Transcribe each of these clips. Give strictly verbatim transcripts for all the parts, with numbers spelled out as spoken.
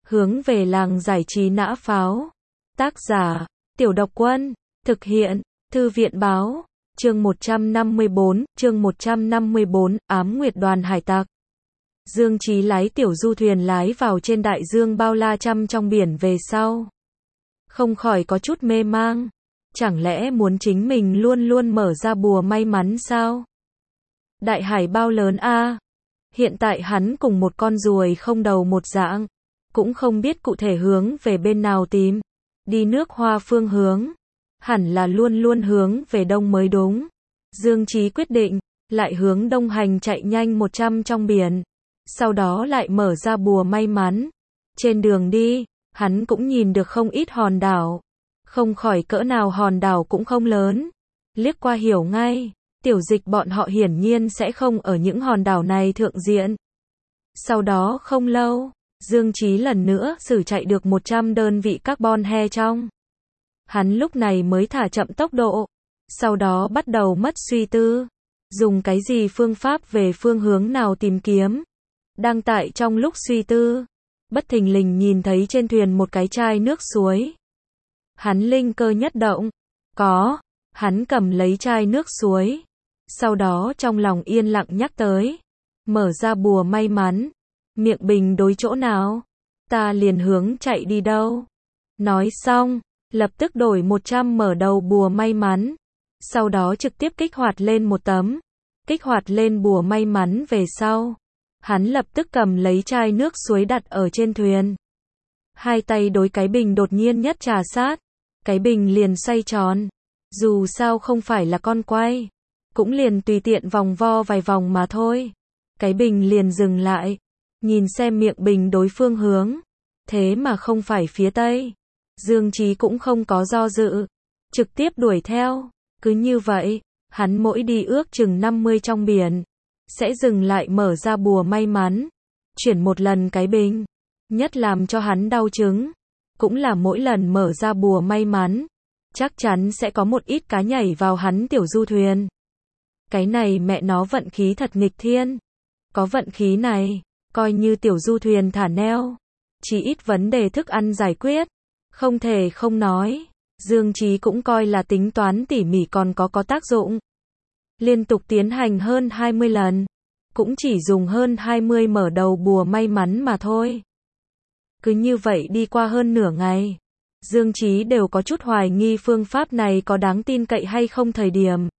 hướng về làng giải trí nã pháo. Tác giả, Tiểu Độc Quân, thực hiện, Thư viện báo, chương một trăm năm mươi bốn, chương một trăm năm mươi bốn, ám nguyệt đoàn hải tặc. Dương Chí lái tiểu du thuyền lái vào trên đại dương bao la trăm trong biển về sau. Không khỏi có chút mê mang. Chẳng lẽ muốn chính mình luôn luôn mở ra bùa may mắn sao? Đại hải bao lớn a. Hiện tại hắn cùng một con ruồi không đầu một dạng, cũng không biết cụ thể hướng về bên nào tìm. Đi nước Hoa phương hướng, hẳn là luôn luôn hướng về đông mới đúng. Dương Chí quyết định, lại hướng đông hành chạy nhanh một trăm trong biển. Sau đó lại mở ra bùa may mắn. Trên đường đi, hắn cũng nhìn được không ít hòn đảo. Không khỏi cỡ nào hòn đảo cũng không lớn. Liếc qua hiểu ngay, tiểu dịch bọn họ hiển nhiên sẽ không ở những hòn đảo này thượng diện. Sau đó không lâu, Dương Chí lần nữa sử chạy được một trăm đơn vị carbon he trong. Hắn lúc này mới thả chậm tốc độ. Sau đó bắt đầu mất suy tư. Dùng cái gì phương pháp về phương hướng nào tìm kiếm. Đang tại trong lúc suy tư, bất thình lình nhìn thấy trên thuyền một cái chai nước suối. Hắn linh cơ nhất động. Có. Hắn cầm lấy chai nước suối. Sau đó trong lòng yên lặng nhắc tới. Mở ra bùa may mắn. Miệng bình đối chỗ nào? Ta liền hướng chạy đi đâu? Nói xong, lập tức đổi một trăm mở đầu bùa may mắn. Sau đó trực tiếp kích hoạt lên một tấm. Kích hoạt lên bùa may mắn về sau. Hắn lập tức cầm lấy chai nước suối đặt ở trên thuyền. Hai tay đối cái bình đột nhiên nhất trà sát. Cái bình liền xoay tròn. Dù sao không phải là con quay. Cũng liền tùy tiện vòng vo vài vòng mà thôi. Cái bình liền dừng lại. Nhìn xem miệng bình đối phương hướng. Thế mà không phải phía tây. Dương Chí cũng không có do dự. Trực tiếp đuổi theo. Cứ như vậy, hắn mỗi đi ước chừng năm mươi trong biển. Sẽ dừng lại mở ra bùa may mắn. Chuyển một lần cái bình. Nhất làm cho hắn đau chứng. Cũng là mỗi lần mở ra bùa may mắn. Chắc chắn sẽ có một ít cá nhảy vào hắn tiểu du thuyền. Cái này mẹ nó vận khí thật nghịch thiên. Có vận khí này, coi như tiểu du thuyền thả neo. Chỉ ít vấn đề thức ăn giải quyết. Không thể không nói. Dương Chí cũng coi là tính toán tỉ mỉ còn có có tác dụng. Liên tục tiến hành hơn hai mươi lần. Cũng chỉ dùng hơn hai mươi mở đầu bùa may mắn mà thôi. Cứ như vậy đi qua hơn nửa ngày. Dương Chí đều có chút hoài nghi phương pháp này có đáng tin cậy hay không thời điểm.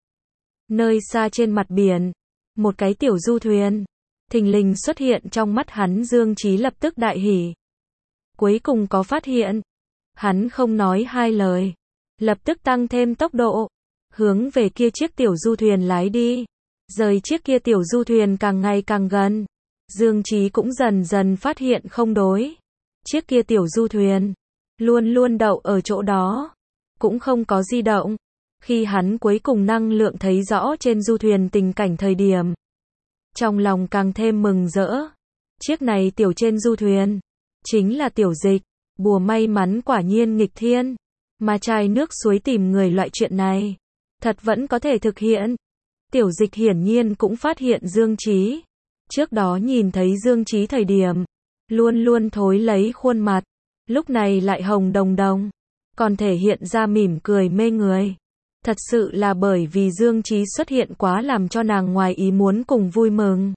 Nơi xa trên mặt biển. Một cái tiểu du thuyền. Thình lình xuất hiện trong mắt hắn. Dương Chí lập tức đại hỉ. Cuối cùng có phát hiện. Hắn không nói hai lời. Lập tức tăng thêm tốc độ. Hướng về kia chiếc tiểu du thuyền lái đi. Rời chiếc kia tiểu du thuyền càng ngày càng gần. Dương Chí cũng dần dần phát hiện không đối. Chiếc kia tiểu du thuyền. Luôn luôn đậu ở chỗ đó. Cũng không có di động. Khi hắn cuối cùng năng lượng thấy rõ trên du thuyền tình cảnh thời điểm. Trong lòng càng thêm mừng rỡ. Chiếc này tiểu trên du thuyền. Chính là tiểu dịch. Bùa may mắn quả nhiên nghịch thiên. Mà chai nước suối tìm người loại chuyện này. Thật vẫn có thể thực hiện. Tiểu dịch hiển nhiên cũng phát hiện Dương Chí. Trước đó nhìn thấy Dương Chí thời điểm. Luôn luôn thối lấy khuôn mặt. Lúc này lại hồng đồng đồng. Còn thể hiện ra mỉm cười mê người. Thật sự là bởi vì Dương Chí xuất hiện quá làm cho nàng ngoài ý muốn cùng vui mừng.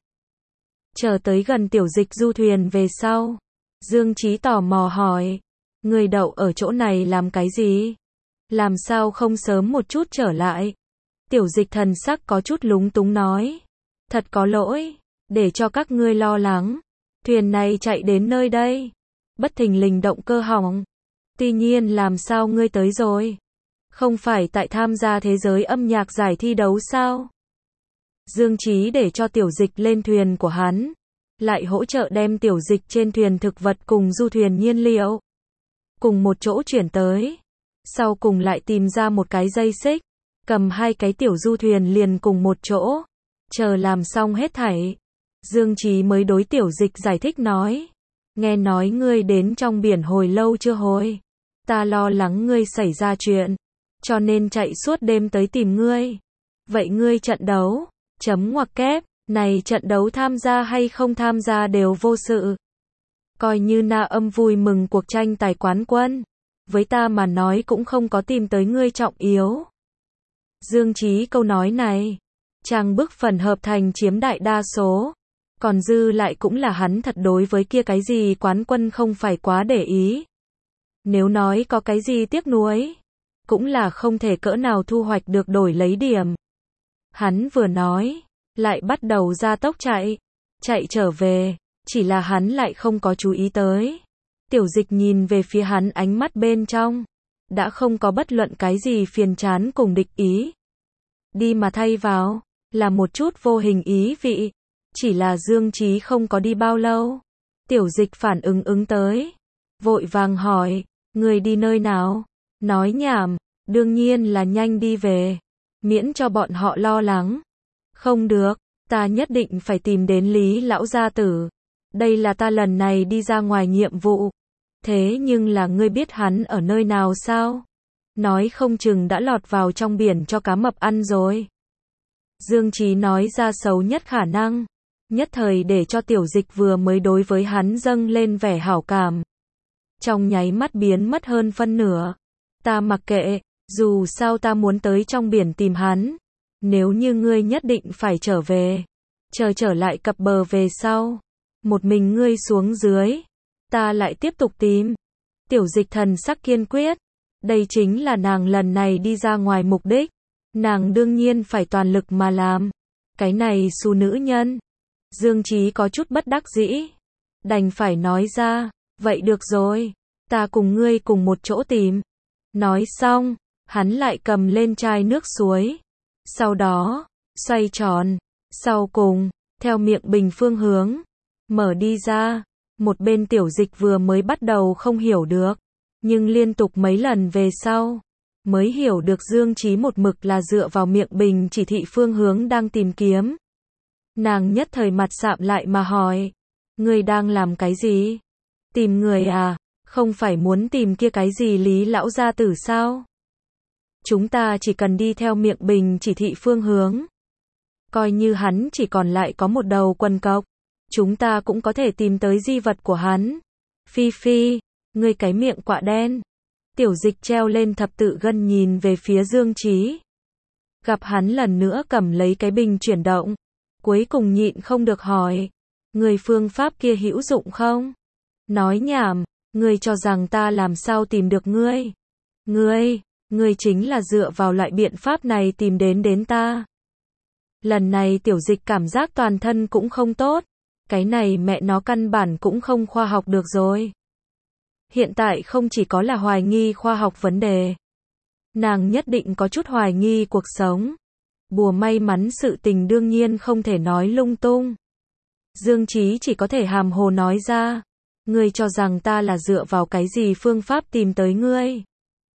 Chờ tới gần tiểu dịch du thuyền về sau. Dương Chí tò mò hỏi. Người đậu ở chỗ này làm cái gì? Làm sao không sớm một chút trở lại? Tiểu dịch thần sắc có chút lúng túng nói. Thật có lỗi. Để cho các ngươi lo lắng. Thuyền này chạy đến nơi đây. Bất thình lình động cơ hỏng. Tuy nhiên làm sao ngươi tới rồi? Không phải tại tham gia thế giới âm nhạc giải thi đấu sao? Dương Chí để cho tiểu dịch lên thuyền của hắn. Lại hỗ trợ đem tiểu dịch trên thuyền thực vật cùng du thuyền nhiên liệu. Cùng một chỗ chuyển tới. Sau cùng lại tìm ra một cái dây xích. Cầm hai cái tiểu du thuyền liền cùng một chỗ. Chờ làm xong hết thảy. Dương Chí mới đối tiểu dịch giải thích nói. Nghe nói ngươi đến trong biển hồi lâu chưa hồi. Ta lo lắng ngươi xảy ra chuyện. Cho nên chạy suốt đêm tới tìm ngươi. Vậy ngươi trận đấu. Chấm ngoặc kép. Này trận đấu tham gia hay không tham gia đều vô sự. Coi như Na Âm vui mừng cuộc tranh tài quán quân. Với ta mà nói cũng không có tìm tới ngươi trọng yếu. Dương Chí câu nói này, trang bức phần hợp thành chiếm đại đa số. Còn dư lại cũng là hắn thật đối với kia cái gì quán quân không phải quá để ý. Nếu nói có cái gì tiếc nuối, cũng là không thể cỡ nào thu hoạch được đổi lấy điểm. Hắn vừa nói, lại bắt đầu ra tốc chạy, chạy trở về, chỉ là hắn lại không có chú ý tới. Tiểu Dịch nhìn về phía hắn ánh mắt bên trong, đã không có bất luận cái gì phiền chán cùng địch ý. Đi mà thay vào, là một chút vô hình ý vị. Chỉ là Dương Chí không có đi bao lâu. Tiểu Dịch phản ứng ứng tới. Vội vàng hỏi, người đi nơi nào? Nói nhảm, đương nhiên là nhanh đi về. Miễn cho bọn họ lo lắng. Không được, ta nhất định phải tìm đến Lý lão gia tử. Đây là ta lần này đi ra ngoài nhiệm vụ. Thế nhưng là ngươi biết hắn ở nơi nào sao? Nói không chừng đã lọt vào trong biển cho cá mập ăn rồi. Dương Chí nói ra xấu nhất khả năng. Nhất thời để cho Tiểu Dịch vừa mới đối với hắn dâng lên vẻ hảo cảm. Trong nháy mắt biến mất hơn phân nửa. Ta mặc kệ, dù sao ta muốn tới trong biển tìm hắn. Nếu như ngươi nhất định phải trở về, chờ trở lại cập bờ về sau, một mình ngươi xuống dưới, ta lại tiếp tục tìm. Tiểu Dịch thần sắc kiên quyết. Đây chính là nàng lần này đi ra ngoài mục đích. Nàng đương nhiên phải toàn lực mà làm. Cái này xu nữ nhân. Dương Chí có chút bất đắc dĩ. Đành phải nói ra, vậy được rồi, ta cùng ngươi cùng một chỗ tìm. Nói xong, hắn lại cầm lên chai nước suối. Sau đó, xoay tròn, sau cùng, theo miệng bình phương hướng, mở đi ra. Một bên Tiểu Dịch vừa mới bắt đầu không hiểu được, nhưng liên tục mấy lần về sau, mới hiểu được Dương Chí một mực là dựa vào miệng bình chỉ thị phương hướng đang tìm kiếm. Nàng nhất thời mặt sạm lại mà hỏi, ngươi đang làm cái gì? Tìm người à? Không phải muốn tìm kia cái gì Lý lão gia tử sao? Chúng ta chỉ cần đi theo miệng bình chỉ thị phương hướng. Coi như hắn chỉ còn lại có một đầu quần cộc, chúng ta cũng có thể tìm tới di vật của hắn. Phi Phi, ngươi cái miệng quạ đen. Tiểu Dịch treo lên thập tự gân nhìn về phía Dương Chí. Gặp hắn lần nữa cầm lấy cái bình chuyển động. Cuối cùng nhịn không được hỏi. Người phương pháp kia hữu dụng không? Nói nhảm, ngươi cho rằng ta làm sao tìm được ngươi? Ngươi, ngươi chính là dựa vào loại biện pháp này tìm đến đến ta. Lần này Tiểu Dịch cảm giác toàn thân cũng không tốt. Cái này mẹ nó căn bản cũng không khoa học được rồi. Hiện tại không chỉ có là hoài nghi khoa học vấn đề. Nàng nhất định có chút hoài nghi cuộc sống. Bùa may mắn sự tình đương nhiên không thể nói lung tung. Dương Chí chỉ có thể hàm hồ nói ra. Ngươi cho rằng ta là dựa vào cái gì phương pháp tìm tới ngươi?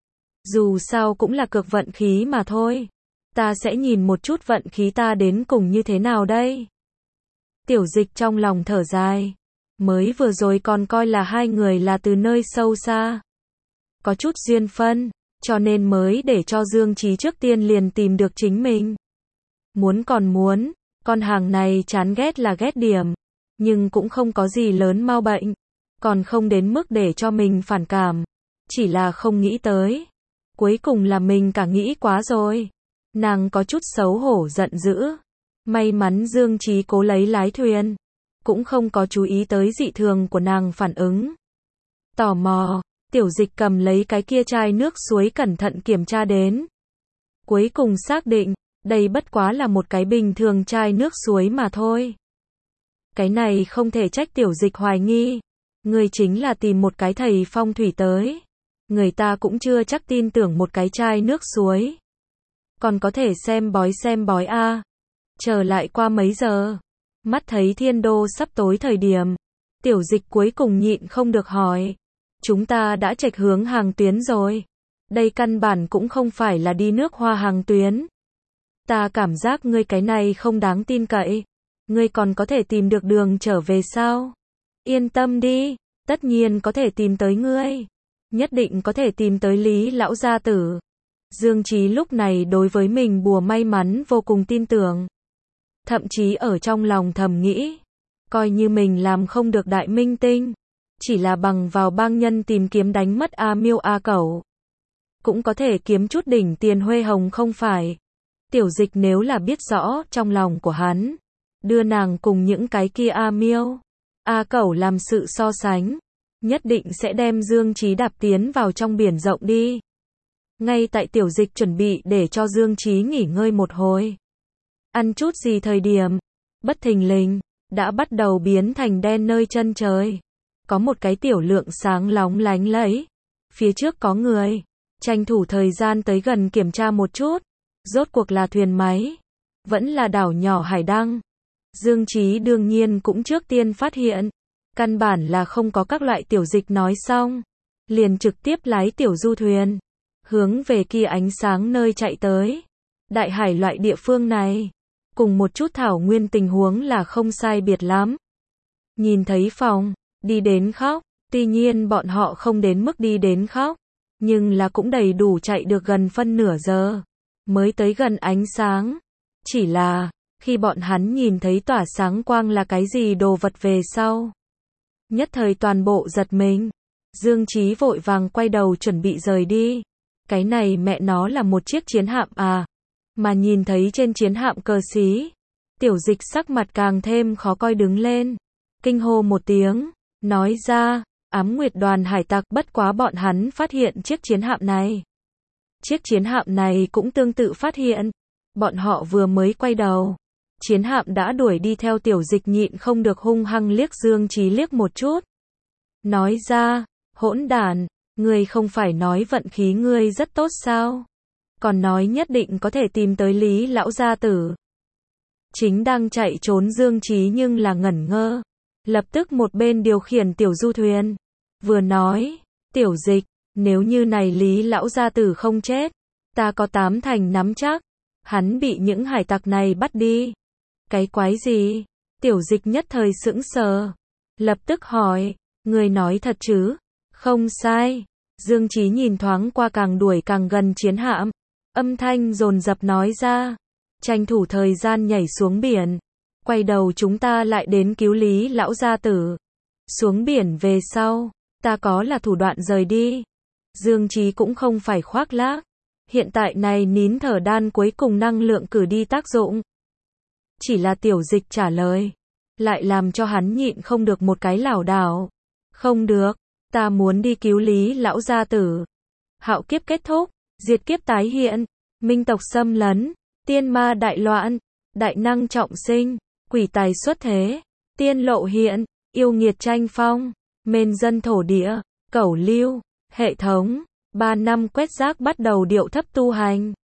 Dù sao cũng là cược vận khí mà thôi. Ta sẽ nhìn một chút vận khí ta đến cùng như thế nào đây? Tiểu Dịch trong lòng thở dài. Mới vừa rồi còn coi là hai người là từ nơi sâu xa. Có chút duyên phân, cho nên mới để cho Dương Chí trước tiên liền tìm được chính mình. Muốn còn muốn, con hàng này chán ghét là ghét điểm, nhưng cũng không có gì lớn mau bệnh, còn không đến mức để cho mình phản cảm, chỉ là không nghĩ tới. Cuối cùng là mình cả nghĩ quá rồi. Nàng có chút xấu hổ giận dữ. May mắn Dương Chí cố lấy lái thuyền, cũng không có chú ý tới dị thường của nàng phản ứng. Tò mò, Tiểu Dịch cầm lấy cái kia chai nước suối cẩn thận kiểm tra đến. Cuối cùng xác định, đây bất quá là một cái bình thường chai nước suối mà thôi. Cái này không thể trách Tiểu Dịch hoài nghi. Người chính là tìm một cái thầy phong thủy tới. Người ta cũng chưa chắc tin tưởng một cái chai nước suối. Còn có thể xem bói xem bói a. Trở lại qua mấy giờ, mắt thấy thiên đô sắp tối thời điểm, Tiểu Dịch cuối cùng nhịn không được hỏi. Chúng ta đã chệch hướng hàng tuyến rồi. Đây căn bản cũng không phải là đi nước Hoa hàng tuyến. Ta cảm giác ngươi cái này không đáng tin cậy. Ngươi còn có thể tìm được đường trở về sao? Yên tâm đi, tất nhiên có thể tìm tới ngươi. Nhất định có thể tìm tới Lý lão gia tử. Dương Chí lúc này đối với mình bùa may mắn vô cùng tin tưởng. Thậm chí ở trong lòng thầm nghĩ, coi như mình làm không được đại minh tinh, chỉ là bằng vào bang nhân tìm kiếm đánh mất A Miêu A Cẩu. Cũng có thể kiếm chút đỉnh tiền huê hồng không phải. Tiểu Dịch nếu là biết rõ trong lòng của hắn, đưa nàng cùng những cái kia A Miêu, A Cẩu làm sự so sánh, nhất định sẽ đem Dương Chí đạp tiến vào trong biển rộng đi. Ngay tại Tiểu Dịch chuẩn bị để cho Dương Chí nghỉ ngơi một hồi, ăn chút gì thời điểm, bất thình lình, đã bắt đầu biến thành đen nơi chân trời. Có một cái tiểu lượng sáng lóng lánh lẫy. Phía trước có người. Tranh thủ thời gian tới gần kiểm tra một chút. Rốt cuộc là thuyền máy. Vẫn là đảo nhỏ hải đăng. Dương Chí đương nhiên cũng trước tiên phát hiện. Căn bản là không có các loại Tiểu Dịch nói xong. Liền trực tiếp lái tiểu du thuyền. Hướng về kia ánh sáng nơi chạy tới. Đại hải loại địa phương này. Cùng một chút thảo nguyên tình huống là không sai biệt lắm. Nhìn thấy phòng, đi đến khóc, tuy nhiên bọn họ không đến mức đi đến khóc, nhưng là cũng đầy đủ chạy được gần phân nửa giờ, mới tới gần ánh sáng. Chỉ là, khi bọn hắn nhìn thấy tỏa sáng quang là cái gì đồ vật về sau. Nhất thời toàn bộ giật mình, Dương Chí vội vàng quay đầu chuẩn bị rời đi. Cái này mẹ nó là một chiếc chiến hạm à. Mà nhìn thấy trên chiến hạm cờ xí, Tiểu Dịch sắc mặt càng thêm khó coi đứng lên, kinh hô một tiếng, nói ra, Ám Nguyệt đoàn hải tặc. Bất quá bọn hắn phát hiện chiếc chiến hạm này. Chiếc chiến hạm này cũng tương tự phát hiện, bọn họ vừa mới quay đầu, chiến hạm đã đuổi đi theo. Tiểu Dịch nhịn không được hung hăng liếc Dương Chí liếc một chút, nói ra, hỗn đản, ngươi không phải nói vận khí ngươi rất tốt sao? Còn nói nhất định có thể tìm tới Lý lão gia tử. Chính đang chạy trốn Dương Chí nhưng là ngẩn ngơ, lập tức một bên điều khiển tiểu du thuyền, vừa nói, Tiểu Dịch, nếu như này Lý lão gia tử không chết, ta có tám thành nắm chắc, hắn bị những hải tặc này bắt đi. Cái quái gì? Tiểu Dịch nhất thời sững sờ, lập tức hỏi, người nói thật chứ? Không sai. Dương Chí nhìn thoáng qua càng đuổi càng gần chiến hạm, âm thanh dồn dập nói ra, tranh thủ thời gian nhảy xuống biển, quay đầu chúng ta lại đến cứu Lý lão gia tử. Xuống biển về sau, ta có là thủ đoạn rời đi. Dương Chí cũng không phải khoác lác, hiện tại này nín thở đan cuối cùng năng lượng cử đi tác dụng. Chỉ là Tiểu Dịch trả lời, lại làm cho hắn nhịn không được một cái lảo đảo. Không được, ta muốn đi cứu Lý lão gia tử. Hạo kiếp kết thúc, diệt kiếp tái hiện, minh tộc xâm lấn, tiên ma đại loạn, đại năng trọng sinh, quỷ tài xuất thế, tiên lộ hiện, yêu nghiệt tranh phong, mên dân thổ địa, cẩu lưu, hệ thống, ba năm quét rác bắt đầu điệu thấp tu hành.